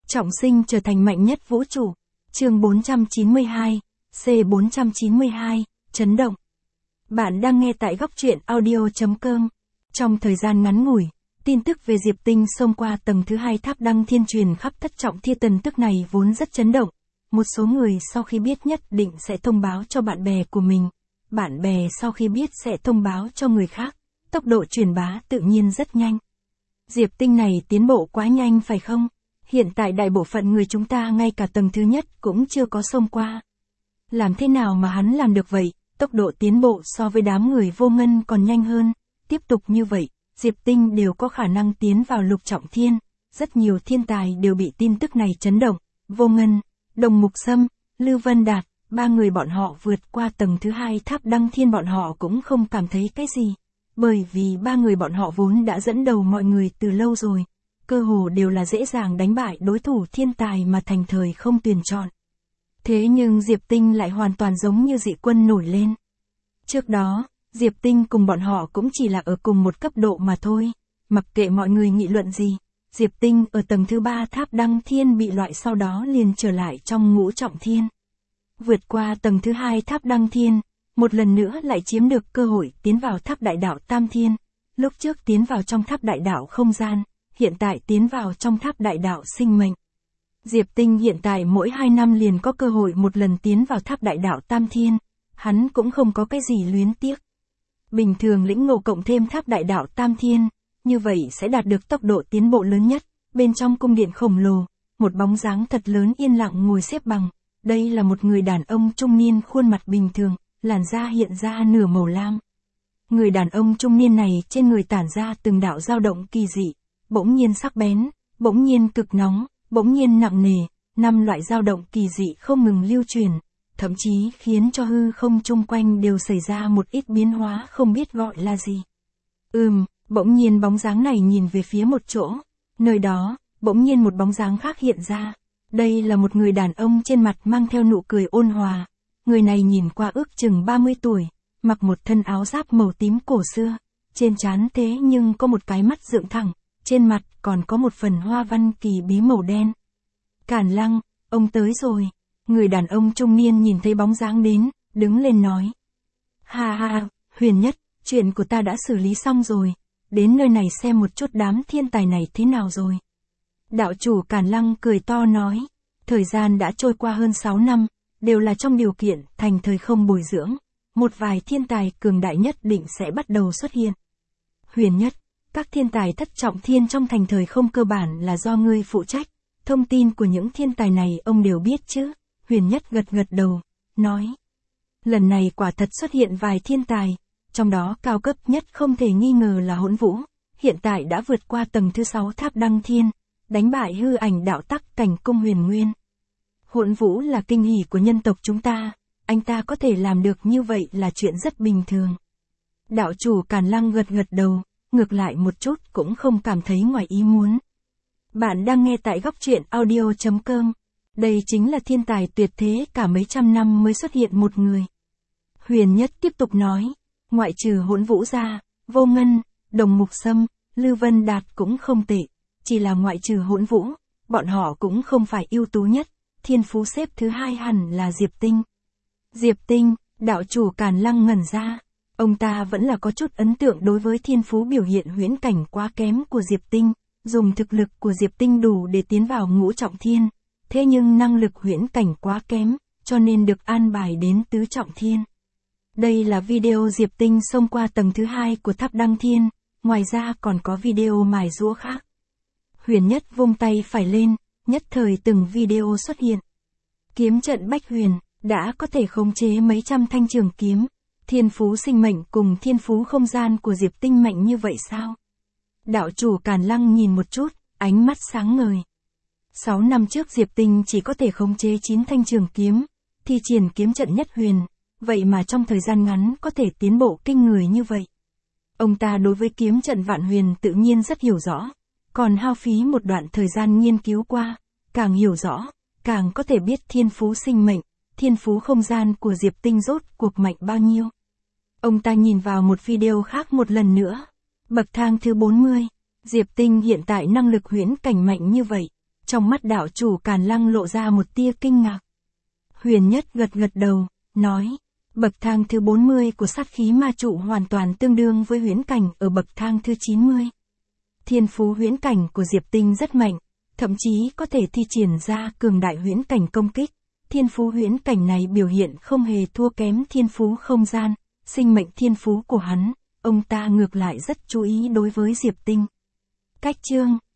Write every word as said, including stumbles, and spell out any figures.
Trọng sinh trở thành mạnh nhất vũ trụ. Chương bốn trăm chín mươi hai, C bốn trăm chín mươi hai, chấn động. Bạn đang nghe tại góc truyện audio chấm com. Trong thời gian ngắn ngủi, tin tức về Diệp Tinh xông qua tầng thứ hai tháp đăng thiên truyền khắp thất trọng thiên. Tin tức này vốn rất chấn động. Một số người sau khi biết nhất định sẽ thông báo cho bạn bè của mình. Bạn bè sau khi biết sẽ thông báo cho người khác. Tốc độ truyền bá tự nhiên rất nhanh. Diệp Tinh này tiến bộ quá nhanh phải không? Hiện tại đại bộ phận người chúng ta ngay cả tầng thứ nhất cũng chưa có xông qua. Làm thế nào mà hắn làm được vậy? Tốc độ tiến bộ so với đám người vô ngân còn nhanh hơn. Tiếp tục như vậy, Diệp Tinh đều có khả năng tiến vào lục trọng thiên. Rất nhiều thiên tài đều bị tin tức này chấn động. Vô ngân, Đồng Mục Sâm, Lưu Vân Đạt, ba người bọn họ vượt qua tầng thứ hai tháp đăng thiên bọn họ cũng không cảm thấy cái gì. Bởi vì ba người bọn họ vốn đã dẫn đầu mọi người từ lâu rồi. Cơ hồ đều là dễ dàng đánh bại đối thủ thiên tài mà thành thời không tuyển chọn. Thế nhưng Diệp Tinh lại hoàn toàn giống như dị quân nổi lên. Trước đó, Diệp Tinh cùng bọn họ cũng chỉ là ở cùng một cấp độ mà thôi. Mặc kệ mọi người nghị luận gì, Diệp Tinh ở tầng thứ ba tháp đăng thiên bị loại sau đó liền trở lại trong ngũ trọng thiên. Vượt qua tầng thứ hai tháp đăng thiên, một lần nữa lại chiếm được cơ hội tiến vào tháp đại đạo tam thiên. Lúc trước tiến vào trong tháp đại đạo không gian, hiện tại tiến vào trong tháp đại đạo sinh mệnh. Diệp Tinh hiện tại mỗi hai năm liền có cơ hội một lần tiến vào tháp đại đạo tam thiên, hắn cũng không có cái gì luyến tiếc. Bình thường lĩnh ngộ cộng thêm tháp đại đạo tam thiên, như vậy sẽ đạt được tốc độ tiến bộ lớn nhất. Bên trong cung điện khổng lồ, một bóng dáng thật lớn yên lặng ngồi xếp bằng. Đây là một người đàn ông trung niên khuôn mặt bình thường, làn da hiện ra nửa màu lam. Người đàn ông trung niên này trên người tản ra từng đạo dao động kỳ dị, bỗng nhiên sắc bén, bỗng nhiên cực nóng, bỗng nhiên nặng nề, năm loại dao động kỳ dị không ngừng lưu truyền, thậm chí khiến cho hư không chung quanh đều xảy ra một ít biến hóa không biết gọi là gì. Ừm, bỗng nhiên bóng dáng này nhìn về phía một chỗ, nơi đó, bỗng nhiên một bóng dáng khác hiện ra. Đây là một người đàn ông trên mặt mang theo nụ cười ôn hòa. Người này nhìn qua ước chừng ba mươi tuổi, mặc một thân áo giáp màu tím cổ xưa, trên trán thế nhưng có một cái mắt dựng thẳng, trên mặt còn có một phần hoa văn kỳ bí màu đen. Cản Lăng, ông tới rồi. Người đàn ông trung niên nhìn thấy bóng dáng đến, đứng lên nói. Ha ha, Huyền Nhất, chuyện của ta đã xử lý xong rồi, đến nơi này xem một chút đám thiên tài này thế nào rồi. Đạo chủ Cản Lăng cười to nói, thời gian đã trôi qua hơn sáu năm, đều là trong điều kiện thành thời không bồi dưỡng, một vài thiên tài cường đại nhất định sẽ bắt đầu xuất hiện. Huyền Nhất, các thiên tài thất trọng thiên trong thành thời không cơ bản là do ngươi phụ trách, thông tin của những thiên tài này ông đều biết chứ. Huyền Nhất gật gật đầu, nói, lần này quả thật xuất hiện vài thiên tài, trong đó cao cấp nhất không thể nghi ngờ là Hỗn Vũ, hiện tại đã vượt qua tầng thứ sáu tháp đăng thiên, đánh bại hư ảnh đạo tắc cảnh cung Huyền Nguyên. Hỗn Vũ là kinh hỉ của nhân tộc chúng ta, anh ta có thể làm được như vậy là chuyện rất bình thường. Đạo chủ Càn Lăng gật gật đầu, ngược lại một chút cũng không cảm thấy ngoài ý muốn. Bạn đang nghe tại góc truyện audio chấm com. Đây chính là thiên tài tuyệt thế cả mấy trăm năm mới xuất hiện một người. Huyền Nhất tiếp tục nói, ngoại trừ Hỗn Vũ ra, Vô Ngân, Đồng Mục Sâm, Lưu Vân Đạt cũng không tệ. Chỉ là ngoại trừ Hỗn Vũ, bọn họ cũng không phải ưu tú nhất, thiên phú xếp thứ hai hẳn là Diệp Tinh. Diệp Tinh, đạo chủ Càn Lăng ngẩn ra, ông ta vẫn là có chút ấn tượng đối với thiên phú biểu hiện huyễn cảnh quá kém của Diệp Tinh, dùng thực lực của Diệp Tinh đủ để tiến vào ngũ trọng thiên, thế nhưng năng lực huyễn cảnh quá kém, cho nên được an bài đến tứ trọng thiên. Đây là video Diệp Tinh xông qua tầng thứ hai của tháp đăng thiên, ngoài ra còn có video mài giũa khác. Huyền Nhất vung tay phải lên, nhất thời từng video xuất hiện. Kiếm trận Bách Huyền, đã có thể khống chế mấy trăm thanh trường kiếm. Thiên phú sinh mệnh cùng thiên phú không gian của Diệp Tinh mạnh như vậy sao? Đạo chủ Càn Lăng nhìn một chút, ánh mắt sáng ngời. Sáu năm trước Diệp Tinh chỉ có thể khống chế chín thanh trường kiếm, thi triển kiếm trận Nhất Huyền, vậy mà trong thời gian ngắn có thể tiến bộ kinh người như vậy. Ông ta đối với kiếm trận Vạn Huyền tự nhiên rất hiểu rõ. Còn hao phí một đoạn thời gian nghiên cứu qua, càng hiểu rõ, càng có thể biết thiên phú sinh mệnh, thiên phú không gian của Diệp Tinh rốt cuộc mạnh bao nhiêu. Ông ta nhìn vào một video khác một lần nữa. Bậc thang thứ bốn mươi, Diệp Tinh hiện tại năng lực huyễn cảnh mạnh như vậy, Trong mắt đạo chủ Càn Lăng lộ ra một tia kinh ngạc. Huyền Nhất gật gật đầu, nói, bậc thang thứ bốn mươi của sát khí ma trụ hoàn toàn tương đương với huyễn cảnh ở bậc thang thứ chín mươi. Thiên phú huyễn cảnh của Diệp Tinh rất mạnh, thậm chí có thể thi triển ra cường đại huyễn cảnh công kích. Thiên phú huyễn cảnh này biểu hiện không hề thua kém thiên phú không gian, sinh mệnh thiên phú của hắn, ông ta ngược lại rất chú ý đối với Diệp Tinh. Cách chương